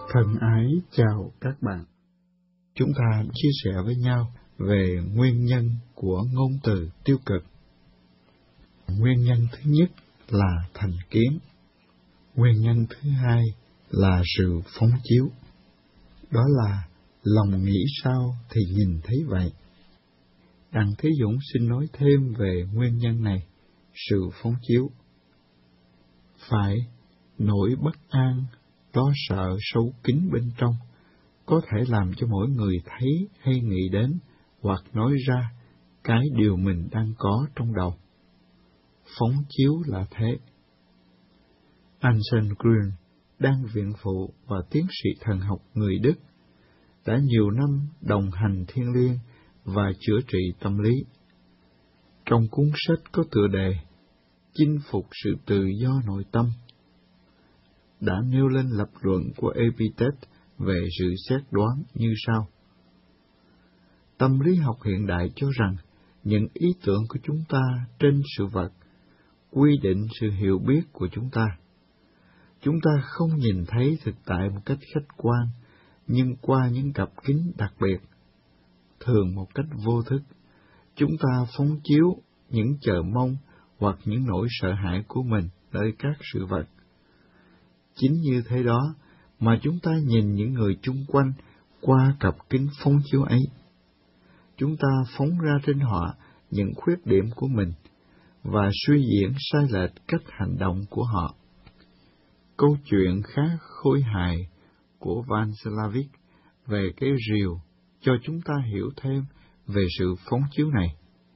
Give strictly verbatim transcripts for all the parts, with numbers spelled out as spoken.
Thân ái chào các bạn. Chúng ta chia sẻ với nhau về nguyên nhân của ngôn từ tiêu cực. Nguyên nhân thứ nhất là thành kiến. Nguyên nhân thứ hai là sự phóng chiếu. Đó là lòng nghĩ sao thì nhìn thấy vậy. Đặng Thế Dũng xin nói thêm về nguyên nhân này, sự phóng chiếu. Phải, nỗi bất an, lo sợ sâu kín bên trong, có thể làm cho mỗi người thấy hay nghĩ đến hoặc nói ra cái điều mình đang có trong đầu. Phóng chiếu là thế. Anselm Grün, đang viện phụ và tiến sĩ thần học người Đức, đã nhiều năm đồng hành thiêng liêng và chữa trị tâm lý. Trong cuốn sách có tựa đề Chinh phục sự tự do nội tâm, đã nêu lên lập luận của Epictet về sự xét đoán như sau. Tâm lý học hiện đại cho rằng những ý tưởng của chúng ta trên sự vật quy định sự hiểu biết của chúng ta. Chúng ta không nhìn thấy thực tại một cách khách quan, nhưng qua những cặp kính đặc biệt, thường một cách vô thức, chúng ta phóng chiếu những chờ mong hoặc những nỗi sợ hãi của mình nơi các sự vật. Chính như thế đó mà chúng ta nhìn những người chung quanh qua cặp kính phóng chiếu ấy. Chúng ta phóng ra trên họ những khuyết điểm của mình và suy diễn sai lệch cách hành động của họ. Câu chuyện khá khôi hài của Václavic về cái rìu cho chúng ta hiểu thêm về sự phóng chiếu này.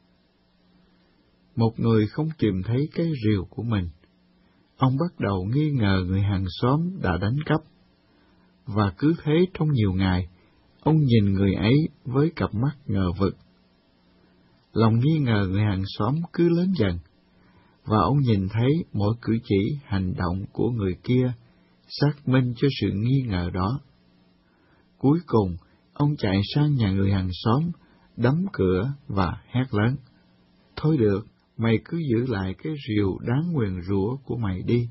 Một người không tìm thấy cái rìu của mình. Ông bắt đầu nghi ngờ người hàng xóm đã đánh cắp, và cứ thế trong nhiều ngày, ông nhìn người ấy với cặp mắt ngờ vực. Lòng nghi ngờ người hàng xóm cứ lớn dần, và ông nhìn thấy mỗi cử chỉ, hành động của người kia xác minh cho sự nghi ngờ đó. Cuối cùng, ông chạy sang nhà người hàng xóm, đóng cửa và hét lớn: "Thôi được, mày cứ giữ lại cái rìu đáng nguyền rủa của mày đi."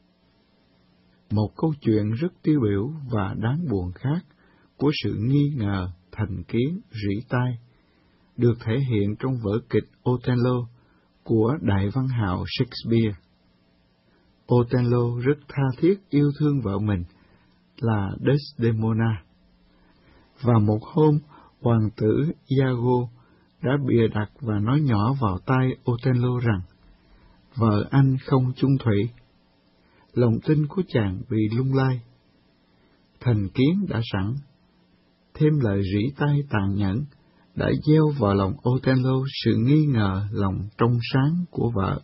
Một câu chuyện rất tiêu biểu và đáng buồn khác của sự nghi ngờ, thành kiến, rỉ tai, được thể hiện trong vở kịch Othello của đại văn hào Shakespeare. Othello rất tha thiết yêu thương vợ mình là Desdemona, và một hôm hoàng tử Iago đã bịa đặt và nói nhỏ vào tai Othello rằng vợ anh không chung thủy. Lòng tin của chàng bị lung lay. Thành kiến đã sẵn, thêm lời rỉ tai tàn nhẫn đã gieo vào lòng Othello sự nghi ngờ lòng trong sáng của vợ.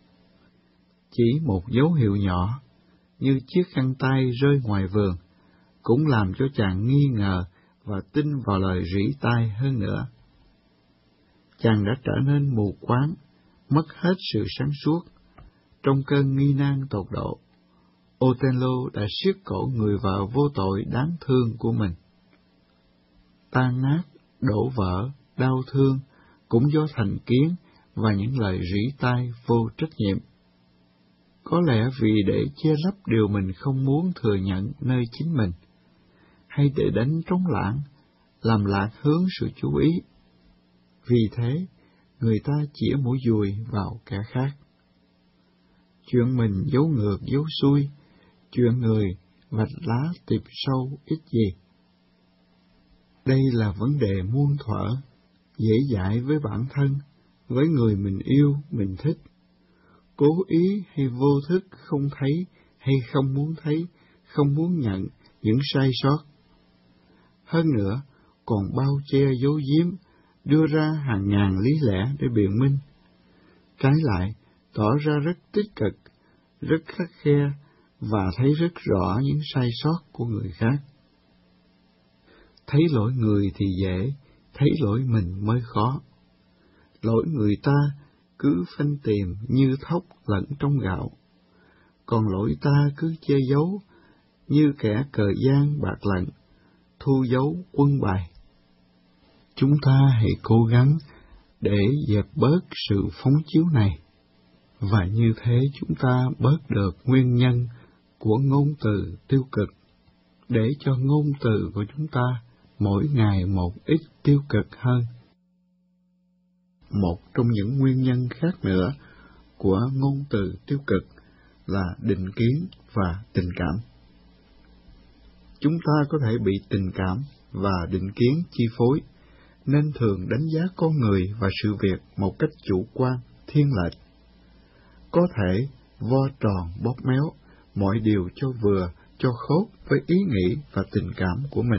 Chỉ một dấu hiệu nhỏ, như chiếc khăn tay rơi ngoài vườn, cũng làm cho chàng nghi ngờ và tin vào lời rỉ tai hơn nữa. Chàng đã trở nên mù quáng, mất hết sự sáng suốt. Trong cơn nghi nan tột độ, Othello đã siết cổ người vợ vô tội đáng thương của mình. Tan nát, đổ vỡ, đau thương cũng do thành kiến và những lời rỉ tai vô trách nhiệm. Có lẽ vì để che lấp điều mình không muốn thừa nhận nơi chính mình, hay để đánh trống lãng, làm lạc hướng sự chú ý. Vì thế, người ta chĩa mũi dùi vào kẻ khác. Chuyện mình giấu ngược giấu xuôi, chuyện người vạch lá tiệp sâu ít gì. Đây là vấn đề muôn thuở, dễ dãi với bản thân, với người mình yêu, mình thích. Cố ý hay vô thức không thấy hay không muốn thấy, không muốn nhận những sai sót. Hơn nữa, còn bao che giấu giếm, đưa ra hàng ngàn lý lẽ để biện minh. Trái lại, tỏ ra rất tích cực, rất khắt khe và thấy rất rõ những sai sót của người khác. Thấy lỗi người thì dễ, thấy lỗi mình mới khó. Lỗi người ta cứ phanh tìm như thóc lẫn trong gạo, còn lỗi ta cứ che giấu như kẻ cờ gian bạc lận, thu giấu quân bài. Chúng ta hãy cố gắng để dẹp bớt sự phóng chiếu này, và như thế chúng ta bớt được nguyên nhân của ngôn từ tiêu cực. để cho ngôn từ của chúng ta mỗi ngày một ít tiêu cực hơn. Một trong những nguyên nhân khác nữa của ngôn từ tiêu cực là định kiến và tình cảm. Chúng ta có thể bị tình cảm và định kiến chi phối, nên thường đánh giá con người và sự việc một cách chủ quan, thiên lệch. Có thể vo tròn bóp méo, mọi điều cho vừa, cho khớp với ý nghĩ và tình cảm của mình.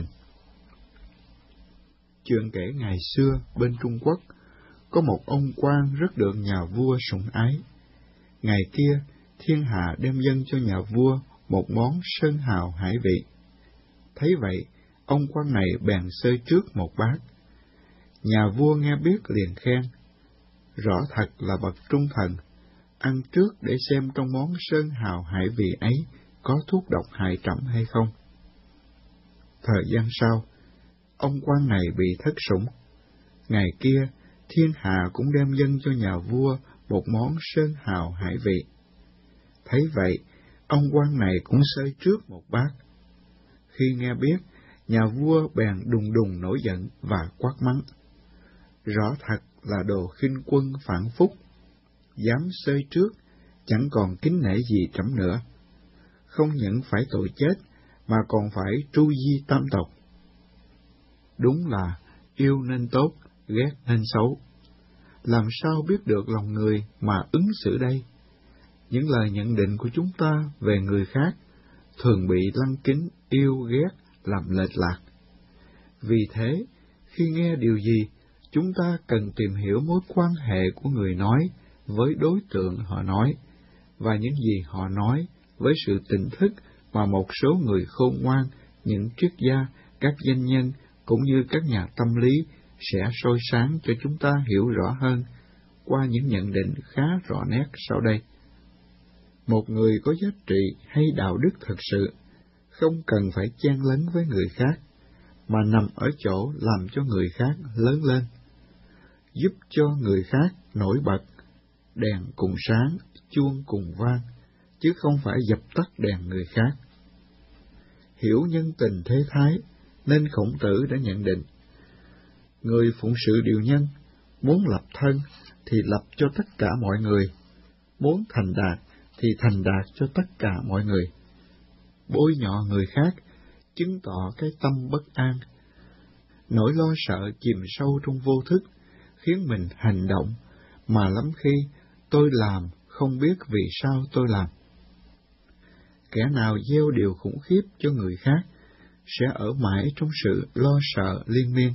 Chuyện kể ngày xưa bên Trung Quốc, có một ông quan rất được nhà vua sủng ái. Ngày kia, thiên hạ đem dâng cho nhà vua một món sơn hào hải vị. Thấy vậy, ông quan này bèn xơi trước một bát. Nhà vua nghe biết liền khen, rõ thật là bậc trung thần, ăn trước để xem trong món sơn hào hải vị ấy có thuốc độc hại trẫm hay không. Thời gian sau, ông quan này bị thất sủng. Ngày kia, thiên hạ cũng đem dâng cho nhà vua một món sơn hào hải vị. Thấy vậy, ông quan này cũng xơi trước một bát. Khi nghe biết, nhà vua bèn đùng đùng nổi giận và quát mắng. Rõ thật là đồ khinh quân phản phúc, dám xơi trước, chẳng còn kính nể gì trẫm nữa. Không những phải tội chết, mà còn phải tru di tam tộc. Đúng là yêu nên tốt, ghét nên xấu. Làm sao biết được lòng người mà ứng xử đây? Những lời nhận định của chúng ta về người khác thường bị lăng kính, yêu ghét, làm lệch lạc. Vì thế, khi nghe điều gì, chúng ta cần tìm hiểu mối quan hệ của người nói với đối tượng họ nói, và những gì họ nói với sự tỉnh thức mà một số người khôn ngoan, những triết gia, các doanh nhân cũng như các nhà tâm lý sẽ soi sáng cho chúng ta hiểu rõ hơn qua những nhận định khá rõ nét sau đây. Một người có giá trị hay đạo đức thực sự không cần phải chen lấn với người khác, mà nằm ở chỗ làm cho người khác lớn lên, giúp cho người khác nổi bật, đèn cùng sáng, chuông cùng vang, chứ không phải dập tắt đèn người khác. Hiểu nhân tình thế thái, nên Khổng Tử đã nhận định, người phụng sự điều nhân, muốn lập thân thì lập cho tất cả mọi người, muốn thành đạt thì thành đạt cho tất cả mọi người. Bôi nhọ người khác, chứng tỏ cái tâm bất an. Nỗi lo sợ chìm sâu trong vô thức, khiến mình hành động, mà lắm khi tôi làm không biết vì sao tôi làm. Kẻ nào gieo điều khủng khiếp cho người khác, sẽ ở mãi trong sự lo sợ liên miên.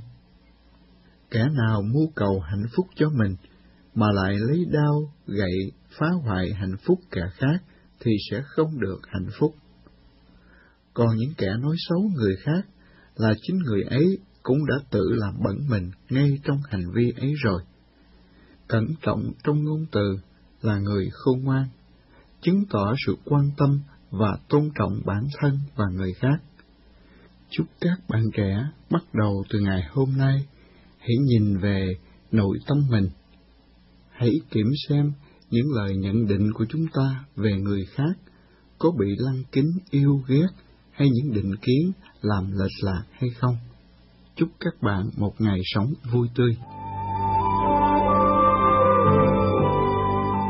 Kẻ nào mưu cầu hạnh phúc cho mình, mà lại lấy đao, gậy, phá hoại hạnh phúc kẻ khác, thì sẽ không được hạnh phúc. Còn những kẻ nói xấu người khác, là chính người ấy cũng đã tự làm bẩn mình ngay trong hành vi ấy rồi. Cẩn trọng trong ngôn từ là người khôn ngoan, chứng tỏ sự quan tâm và tôn trọng bản thân và người khác. Chúc các bạn trẻ bắt đầu từ ngày hôm nay, hãy nhìn về nội tâm mình. Hãy kiểm xem những lời nhận định của chúng ta về người khác có bị lăng kính, yêu ghét hay những định kiến làm lệch lạc hay không. Chúc các bạn một ngày sống vui tươi.